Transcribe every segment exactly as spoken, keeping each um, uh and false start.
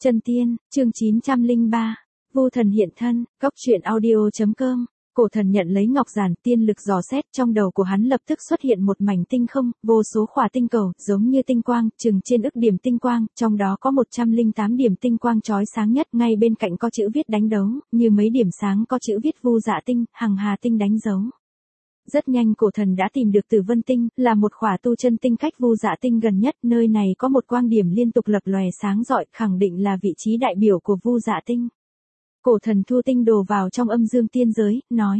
Chân tiên, chương chín trăm lẻ ba. Vu thần hiện thân, góc truyện audio chấm com. Cổ thần nhận lấy ngọc giản, tiên lực dò xét, trong đầu của hắn lập tức xuất hiện một mảnh tinh không, vô số khỏa tinh cầu, giống như tinh quang, chừng trên ức điểm tinh quang, trong đó có một trăm lẻ tám điểm tinh quang chói sáng nhất, ngay bên cạnh có chữ viết đánh dấu, như mấy điểm sáng có chữ viết Vu Dạ tinh, Hằng Hà tinh đánh dấu. Rất nhanh cổ thần đã tìm được Tử Vân tinh, là một khỏa tu chân tinh cách Vu Dạ tinh gần nhất, nơi này có một quang điểm liên tục lập lòe sáng rọi, khẳng định là vị trí đại biểu của Vu Dạ tinh. Cổ thần thu tinh đồ vào trong âm dương tiên giới, nói.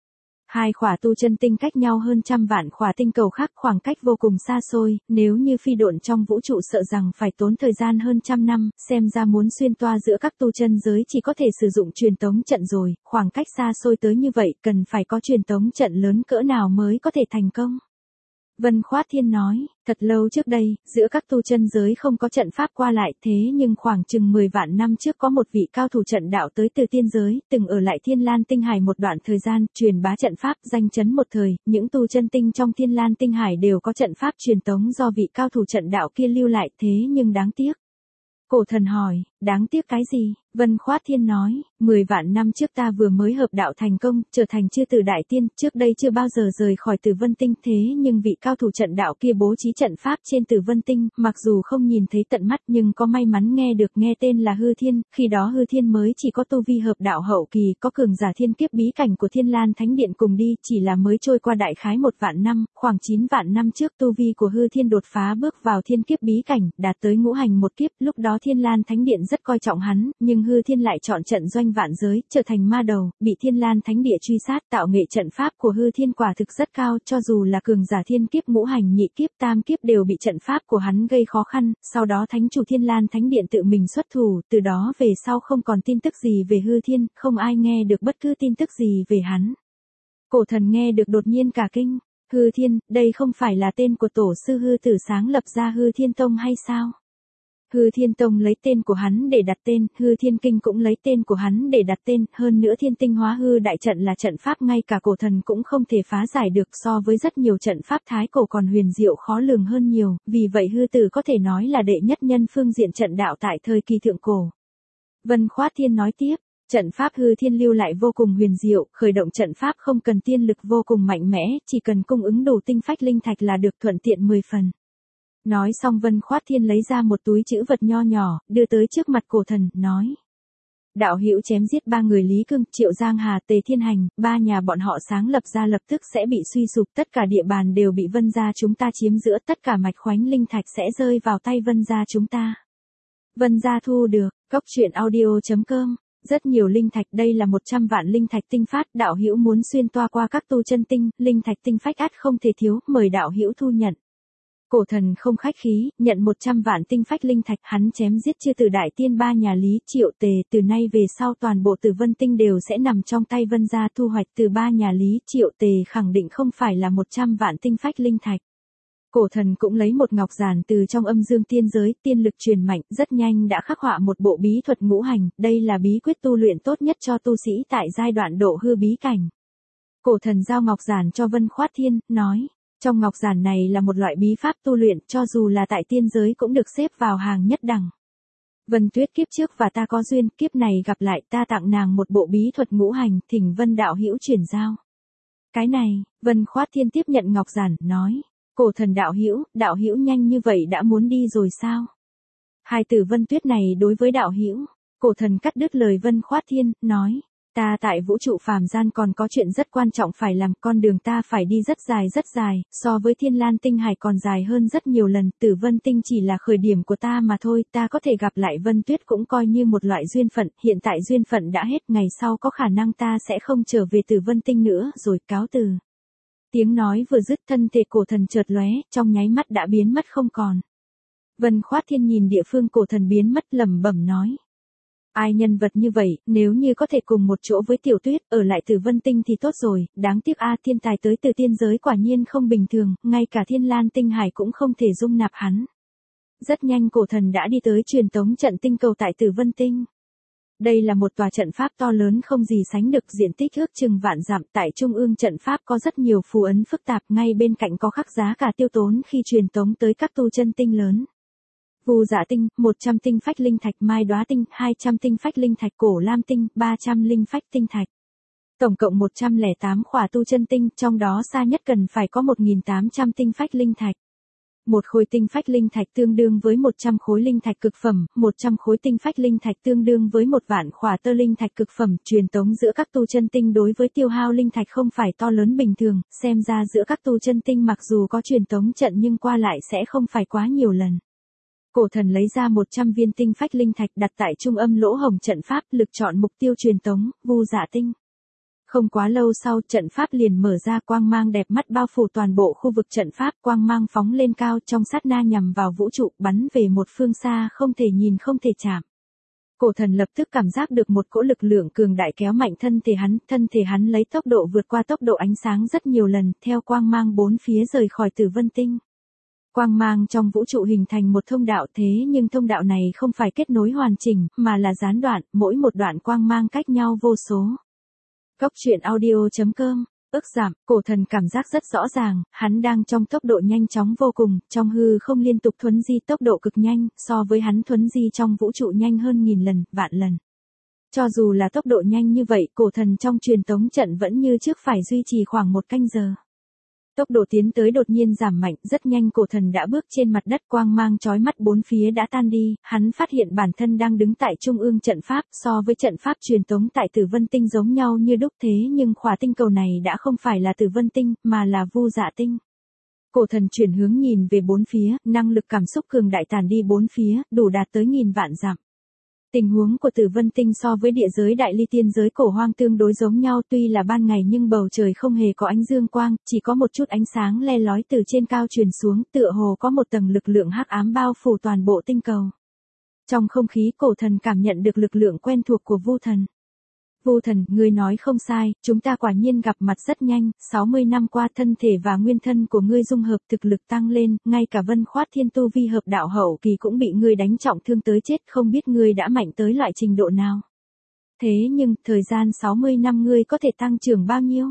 Hai khỏa tu chân tinh cách nhau hơn trăm vạn khỏa tinh cầu khác, khoảng cách vô cùng xa xôi, nếu như phi độn trong vũ trụ sợ rằng phải tốn thời gian hơn trăm năm, xem ra muốn xuyên toa giữa các tu chân giới chỉ có thể sử dụng truyền tống trận rồi, khoảng cách xa xôi tới như vậy cần phải có truyền tống trận lớn cỡ nào mới có thể thành công. Vân Khoát Thiên nói, thật lâu trước đây, giữa các tu chân giới không có trận pháp qua lại, thế nhưng khoảng chừng mười vạn năm trước có một vị cao thủ trận đạo tới từ tiên giới, từng ở lại Thiên Lan Tinh Hải một đoạn thời gian, truyền bá trận pháp, danh chấn một thời, những tu chân tinh trong Thiên Lan Tinh Hải đều có trận pháp truyền tống do vị cao thủ trận đạo kia lưu lại, thế nhưng đáng tiếc. Cổ thần hỏi, đáng tiếc cái gì? Vân Khoát Thiên nói, mười vạn năm trước ta vừa mới hợp đạo thành công, trở thành chư tử đại tiên, trước đây chưa bao giờ rời khỏi Tử Vân tinh, thế nhưng vị cao thủ trận đạo kia bố trí trận pháp trên Tử Vân tinh, mặc dù không nhìn thấy tận mắt nhưng có may mắn nghe được nghe tên là Hư Thiên, khi đó Hư Thiên mới chỉ có tu vi hợp đạo hậu kỳ, có cường giả thiên kiếp bí cảnh của Thiên Lan Thánh Điện cùng đi, chỉ là mới trôi qua đại khái một vạn năm, khoảng chín vạn năm trước tu vi của Hư Thiên đột phá bước vào thiên kiếp bí cảnh, đạt tới ngũ hành một kiếp, lúc đó Thiên Lan Thánh Điện rất coi trọng hắn, nhưng Hư Thiên lại chọn trận doanh vạn giới, trở thành ma đầu, bị Thiên Lan Thánh Địa truy sát, tạo nghệ trận pháp của Hư Thiên quả thực rất cao, cho dù là cường giả thiên kiếp ngũ hành nhị kiếp tam kiếp đều bị trận pháp của hắn gây khó khăn, sau đó Thánh chủ Thiên Lan Thánh Điện tự mình xuất thủ, từ đó về sau không còn tin tức gì về Hư Thiên, không ai nghe được bất cứ tin tức gì về hắn. Cổ thần nghe được đột nhiên cả kinh, Hư Thiên, đây không phải là tên của tổ sư Hư Tử sáng lập ra Hư Thiên Tông hay sao? Hư Thiên Tông lấy tên của hắn để đặt tên, Hư Thiên Kinh cũng lấy tên của hắn để đặt tên, hơn nữa Thiên Tinh Hóa Hư đại trận là trận pháp ngay cả cổ thần cũng không thể phá giải được, so với rất nhiều trận pháp thái cổ còn huyền diệu khó lường hơn nhiều, vì vậy Hư Tử có thể nói là đệ nhất nhân phương diện trận đạo tại thời kỳ thượng cổ. Vân Khoát Thiên nói tiếp, trận pháp Hư Thiên lưu lại vô cùng huyền diệu, khởi động trận pháp không cần tiên lực vô cùng mạnh mẽ, chỉ cần cung ứng đủ tinh phách linh thạch là được, thuận tiện mười phần. Nói xong Vân Khoát Thiên lấy ra một túi trữ vật nho nhỏ, đưa tới trước mặt cổ thần, nói. Đạo hữu chém giết ba người Lý Cương, Triệu Giang Hà, Tề Thiên Hành, ba nhà bọn họ sáng lập ra lập tức sẽ bị suy sụp, tất cả địa bàn đều bị Vân gia chúng ta chiếm giữa, tất cả mạch khoánh linh thạch sẽ rơi vào tay Vân gia chúng ta. Vân gia thu được, góc truyện audio chấm com. Rất nhiều linh thạch, đây là một trăm vạn linh thạch tinh phát, đạo hữu muốn xuyên toa qua các tu chân tinh, linh thạch tinh phách ắt không thể thiếu, mời đạo hữu thu nhận. Cổ thần không khách khí, nhận một trăm vạn tinh phách linh thạch, hắn chém giết chư tử đại tiên ba nhà Lý, Triệu, Tề, từ nay về sau toàn bộ Tử Vân tinh đều sẽ nằm trong tay Vân gia, thu hoạch từ ba nhà Lý, Triệu, Tề khẳng định không phải là một trăm vạn tinh phách linh thạch. Cổ thần cũng lấy một ngọc giản từ trong âm dương tiên giới, tiên lực truyền mạnh, rất nhanh đã khắc họa một bộ bí thuật ngũ hành, đây là bí quyết tu luyện tốt nhất cho tu sĩ tại giai đoạn độ hư bí cảnh. Cổ thần giao ngọc giản cho Vân Khoát Thiên, nói. Trong ngọc giản này là một loại bí pháp tu luyện, cho dù là tại tiên giới cũng được xếp vào hàng nhất đẳng. Vân Tuyết kiếp trước và ta có duyên, kiếp này gặp lại, ta tặng nàng một bộ bí thuật ngũ hành, thỉnh Vân đạo hữu chuyển giao. Cái này, Vân Khoát Thiên tiếp nhận ngọc giản, nói, cổ thần đạo hữu, đạo hữu nhanh như vậy đã muốn đi rồi sao? Hai từ Vân Tuyết này đối với đạo hữu, cổ thần cắt đứt lời Vân Khoát Thiên, nói. Ta tại vũ trụ phàm gian còn có chuyện rất quan trọng phải làm, con đường ta phải đi rất dài rất dài, so với Thiên Lan Tinh Hải còn dài hơn rất nhiều lần, Tử Vân Tinh chỉ là khởi điểm của ta mà thôi, ta có thể gặp lại Vân Tuyết cũng coi như một loại duyên phận, hiện tại duyên phận đã hết, ngày sau có khả năng ta sẽ không trở về Tử Vân Tinh nữa, rồi cáo từ. Tiếng nói vừa dứt thân thể cổ thần chợt lóe, trong nháy mắt đã biến mất không còn. Vân Khoát Thiên nhìn địa phương cổ thần biến mất lẩm bẩm nói. Ai nhân vật như vậy, nếu như có thể cùng một chỗ với Tiểu Tuyết, ở lại Tử Vân Tinh thì tốt rồi, đáng tiếc a thiên tài tới từ tiên giới quả nhiên không bình thường, ngay cả Thiên Lan Tinh Hải cũng không thể dung nạp hắn. Rất nhanh cổ thần đã đi tới truyền tống trận tinh cầu tại Tử Vân Tinh. Đây là một tòa trận pháp to lớn không gì sánh được, diện tích ước chừng vạn dặm, tại trung ương trận pháp có rất nhiều phù ấn phức tạp, ngay bên cạnh có khắc giá cả tiêu tốn khi truyền tống tới các tu chân tinh lớn. Vu Dạ tinh, một trăm tinh phách linh thạch mai đóa tinh, hai trăm tinh phách linh thạch cổ lam tinh, ba trăm linh phách tinh thạch. Tổng cộng một trăm lẻ tám khỏa tu chân tinh, trong đó xa nhất cần phải có một nghìn tám trăm tinh phách linh thạch. Một khối tinh phách linh thạch tương đương với một trăm khối linh thạch cực phẩm, một trăm khối tinh phách linh thạch tương đương với một vạn khỏa tơ linh thạch cực phẩm. Truyền tống giữa các tu chân tinh đối với tiêu hao linh thạch không phải to lớn bình thường, xem ra giữa các tu chân tinh mặc dù có truyền tống trận nhưng qua lại sẽ không phải quá nhiều lần. Cổ thần lấy ra một trăm viên tinh phách linh thạch đặt tại trung âm lỗ hổng trận pháp, lực chọn mục tiêu truyền tống, Vu Dạ tinh. Không quá lâu sau, trận pháp liền mở ra, quang mang đẹp mắt bao phủ toàn bộ khu vực trận pháp, quang mang phóng lên cao trong sát na nhằm vào vũ trụ, bắn về một phương xa không thể nhìn không thể chạm. Cổ thần lập tức cảm giác được một cỗ lực lượng cường đại kéo mạnh thân thể hắn, thân thể hắn lấy tốc độ vượt qua tốc độ ánh sáng rất nhiều lần, theo quang mang bốn phía rời khỏi Tử Vân tinh. Quang mang trong vũ trụ hình thành một thông đạo, thế nhưng thông đạo này không phải kết nối hoàn chỉnh, mà là gián đoạn, mỗi một đoạn quang mang cách nhau vô số. Góc truyện audio chấm com, ức giảm, cổ thần cảm giác rất rõ ràng, hắn đang trong tốc độ nhanh chóng vô cùng, trong hư không liên tục thuấn di tốc độ cực nhanh, so với hắn thuấn di trong vũ trụ nhanh hơn nghìn lần, vạn lần. Cho dù là tốc độ nhanh như vậy, cổ thần trong truyền tống trận vẫn như trước phải duy trì khoảng một canh giờ. Tốc độ tiến tới đột nhiên giảm mạnh, rất nhanh cổ thần đã bước trên mặt đất, quang mang chói mắt bốn phía đã tan đi, hắn phát hiện bản thân đang đứng tại trung ương trận pháp, so với trận pháp truyền tống tại Tử Vân tinh giống nhau như đúc, thế nhưng khỏa tinh cầu này đã không phải là Tử Vân tinh, mà là Vu Dạ tinh. Cổ thần chuyển hướng nhìn về bốn phía, năng lực cảm xúc cường đại tản đi bốn phía, đủ đạt tới nghìn vạn dặm. Tình huống của Tử Vân tinh so với địa giới đại ly tiên giới cổ hoang tương đối giống nhau, tuy là ban ngày nhưng bầu trời không hề có ánh dương quang, chỉ có một chút ánh sáng le lói từ trên cao truyền xuống, tựa hồ có một tầng lực lượng hắc ám bao phủ toàn bộ tinh cầu. Trong không khí, cổ thần cảm nhận được lực lượng quen thuộc của Vu thần. Vu thần, ngươi nói không sai, chúng ta quả nhiên gặp mặt rất nhanh, sáu mươi năm qua thân thể và nguyên thân của ngươi dung hợp, thực lực tăng lên, ngay cả Vân Khoát Thiên tu vi hợp đạo hậu kỳ cũng bị ngươi đánh trọng thương tới chết, không biết ngươi đã mạnh tới loại trình độ nào. Thế nhưng, thời gian sáu mươi năm ngươi có thể tăng trưởng bao nhiêu?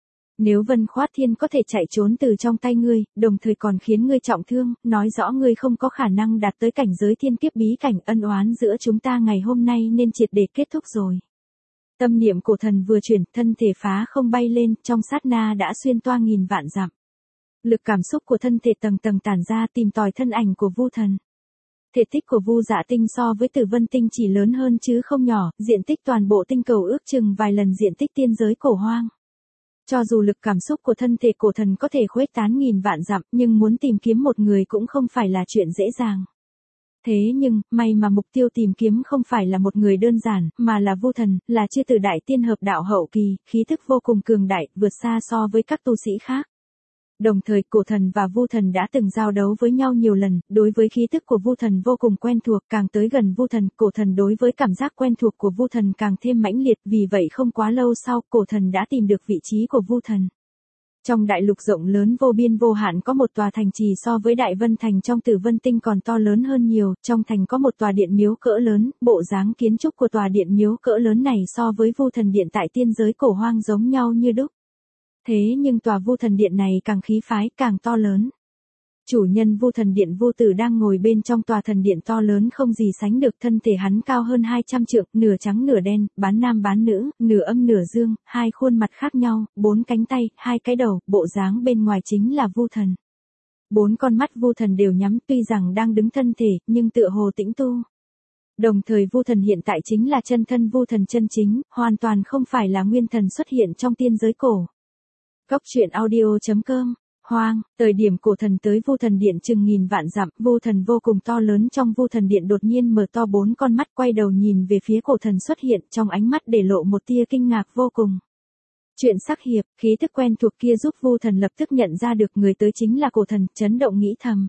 Nếu Vân Khoát Thiên có thể chạy trốn từ trong tay ngươi, đồng thời còn khiến ngươi trọng thương, nói rõ ngươi không có khả năng đạt tới cảnh giới thiên kiếp bí cảnh, ân oán giữa chúng ta ngày hôm nay nên triệt để kết thúc rồi. Tâm niệm cổ thần vừa chuyển, thân thể phá không bay lên, trong sát na đã xuyên toa nghìn vạn dặm. Lực cảm xúc của thân thể tầng tầng tản ra tìm tòi thân ảnh của Vu thần. Thể tích của Vu Dạ tinh so với Tử Vân tinh chỉ lớn hơn chứ không nhỏ, diện tích toàn bộ tinh cầu ước chừng vài lần diện tích tiên giới cổ hoang. Cho dù lực cảm xúc của thân thể cổ thần có thể khuếch tán nghìn vạn dặm, nhưng muốn tìm kiếm một người cũng không phải là chuyện dễ dàng. Thế nhưng, may mà mục tiêu tìm kiếm không phải là một người đơn giản, mà là Vu thần, là chư tử đại tiên hợp đạo hậu kỳ, khí thức vô cùng cường đại, vượt xa so với các tu sĩ khác. Đồng thời, cổ thần và Vu thần đã từng giao đấu với nhau nhiều lần, đối với khí thức của Vu thần vô cùng quen thuộc, càng tới gần Vu thần, cổ thần đối với cảm giác quen thuộc của Vu thần càng thêm mãnh liệt, vì vậy không quá lâu sau, cổ thần đã tìm được vị trí của Vu thần. Trong đại lục rộng lớn vô biên vô hạn có một tòa thành trì so với Đại Vân thành trong Tử Vân tinh còn to lớn hơn nhiều, trong thành có một tòa điện miếu cỡ lớn, bộ dáng kiến trúc của tòa điện miếu cỡ lớn này so với Vu thần điện tại tiên giới cổ hoang giống nhau như đúc. Thế nhưng tòa Vu thần điện này càng khí phái, càng to lớn. Chủ nhân Vu thần điện Vu Tử đang ngồi bên trong tòa thần điện to lớn không gì sánh được, thân thể hắn cao hơn hai trăm trượng, nửa trắng nửa đen, bán nam bán nữ, nửa âm nửa dương, hai khuôn mặt khác nhau, bốn cánh tay, hai cái đầu, bộ dáng bên ngoài chính là Vu thần. Bốn con mắt Vu thần đều nhắm, tuy rằng đang đứng thân thể, nhưng tựa hồ tĩnh tu. Đồng thời Vu thần hiện tại chính là chân thân Vu thần chân chính, hoàn toàn không phải là nguyên thần xuất hiện trong tiên giới cổ. Góc truyện audio chấm com. Hoang, thời điểm cổ thần tới Vu thần điện chừng nghìn vạn dặm, Vu thần vô cùng to lớn trong Vu thần điện đột nhiên mở to bốn con mắt, quay đầu nhìn về phía cổ thần xuất hiện, trong ánh mắt để lộ một tia kinh ngạc vô cùng. Chuyện sắc hiệp, khí thức quen thuộc kia giúp Vu thần lập tức nhận ra được người tới chính là cổ thần, chấn động nghĩ thầm.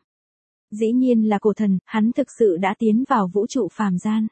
Dĩ nhiên là cổ thần, hắn thực sự đã tiến vào vũ trụ phàm gian.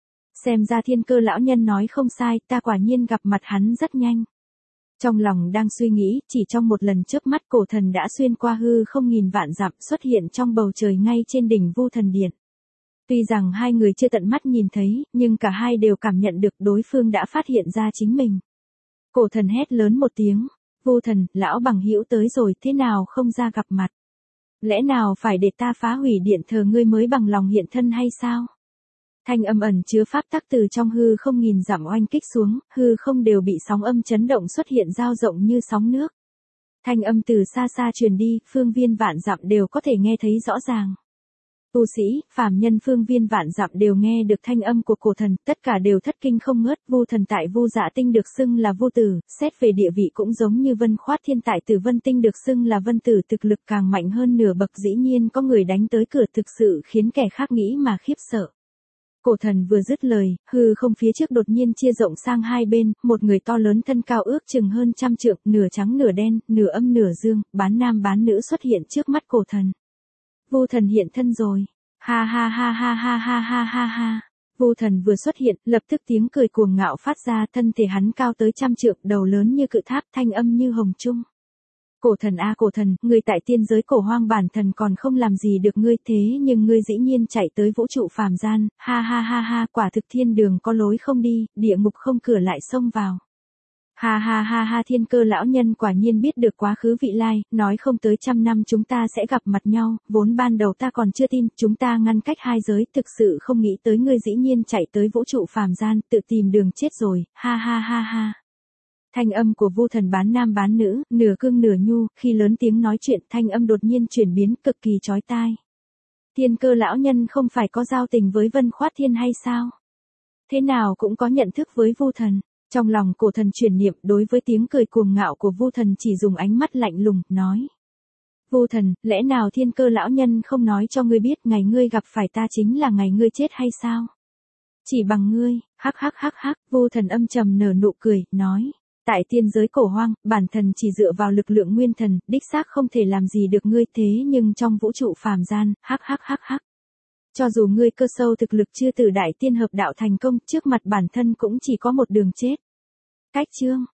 Xem ra Thiên Cơ lão nhân nói không sai, ta quả nhiên gặp mặt hắn rất nhanh. Trong lòng đang suy nghĩ, chỉ trong một lần chớp mắt cổ thần đã xuyên qua hư không nghìn vạn dặm, xuất hiện trong bầu trời ngay trên đỉnh Vu thần điện. Tuy rằng hai người chưa tận mắt nhìn thấy, nhưng cả hai đều cảm nhận được đối phương đã phát hiện ra chính mình. Cổ thần hét lớn một tiếng, Vu thần, lão bằng hữu tới rồi, thế nào không ra gặp mặt. Lẽ nào phải để ta phá hủy điện thờ ngươi mới bằng lòng hiện thân hay sao? Thanh âm ẩn chứa pháp tắc từ trong hư không nghìn dặm oanh kích xuống, hư không đều bị sóng âm chấn động xuất hiện dao rộng như sóng nước. Thanh âm từ xa xa truyền đi, phương viên vạn dặm đều có thể nghe thấy rõ ràng. Tu sĩ, phàm nhân phương viên vạn dặm đều nghe được thanh âm của cổ thần, tất cả đều thất kinh không ngớt. Vu thần tại Vu Dạ Tinh được xưng là Vu Tử, xét về địa vị cũng giống như Vân Khoát Thiên tại Tử Vân Tinh được xưng là Vân Tử, thực lực càng mạnh hơn nửa bậc, dĩ nhiên có người đánh tới cửa, thực sự khiến kẻ khác nghĩ mà khiếp sợ. Cổ thần vừa dứt lời, hư không phía trước đột nhiên chia rộng sang hai bên, một người to lớn thân cao ước chừng hơn trăm trượng, nửa trắng nửa đen, nửa âm nửa dương, bán nam bán nữ xuất hiện trước mắt cổ thần. Vu thần hiện thân rồi. Ha ha ha ha ha ha ha ha ha. Vu thần vừa xuất hiện, lập tức tiếng cười cuồng ngạo phát ra, thân thể hắn cao tới trăm trượng, đầu lớn như cự tháp, thanh âm như hồng trung. Cổ thần a cổ thần, ngươi tại tiên giới cổ hoang bản thần còn không làm gì được ngươi, thế nhưng ngươi dĩ nhiên chạy tới vũ trụ phàm gian, ha ha ha ha, quả thực thiên đường có lối không đi, địa ngục không cửa lại xông vào. Ha ha ha ha, Thiên Cơ lão nhân quả nhiên biết được quá khứ vị lai, nói không tới trăm năm chúng ta sẽ gặp mặt nhau, vốn ban đầu ta còn chưa tin, chúng ta ngăn cách hai giới, thực sự không nghĩ tới ngươi dĩ nhiên chạy tới vũ trụ phàm gian, tự tìm đường chết rồi, ha ha ha ha. Thanh âm của Vu thần bán nam bán nữ, nửa cương nửa nhu, khi lớn tiếng nói chuyện, thanh âm đột nhiên chuyển biến cực kỳ chói tai. Thiên Cơ lão nhân không phải có giao tình với Vân Khoát Thiên hay sao? Thế nào cũng có nhận thức với Vu thần. Trong lòng cổ thần chuyển niệm, đối với tiếng cười cuồng ngạo của Vu thần chỉ dùng ánh mắt lạnh lùng, nói. Vu thần, lẽ nào Thiên Cơ lão nhân không nói cho ngươi biết ngày ngươi gặp phải ta chính là ngày ngươi chết hay sao? Chỉ bằng ngươi, hắc hắc hắc hắc, Vu thần âm trầm nở nụ cười, nói. Tại tiên giới cổ hoang, bản thần chỉ dựa vào lực lượng nguyên thần, đích xác không thể làm gì được ngươi, thế nhưng trong vũ trụ phàm gian, hắc hắc hắc hắc. Cho dù ngươi cơ sâu thực lực chưa từ đại tiên hợp đạo thành công, trước mặt bản thân cũng chỉ có một đường chết. Cách chương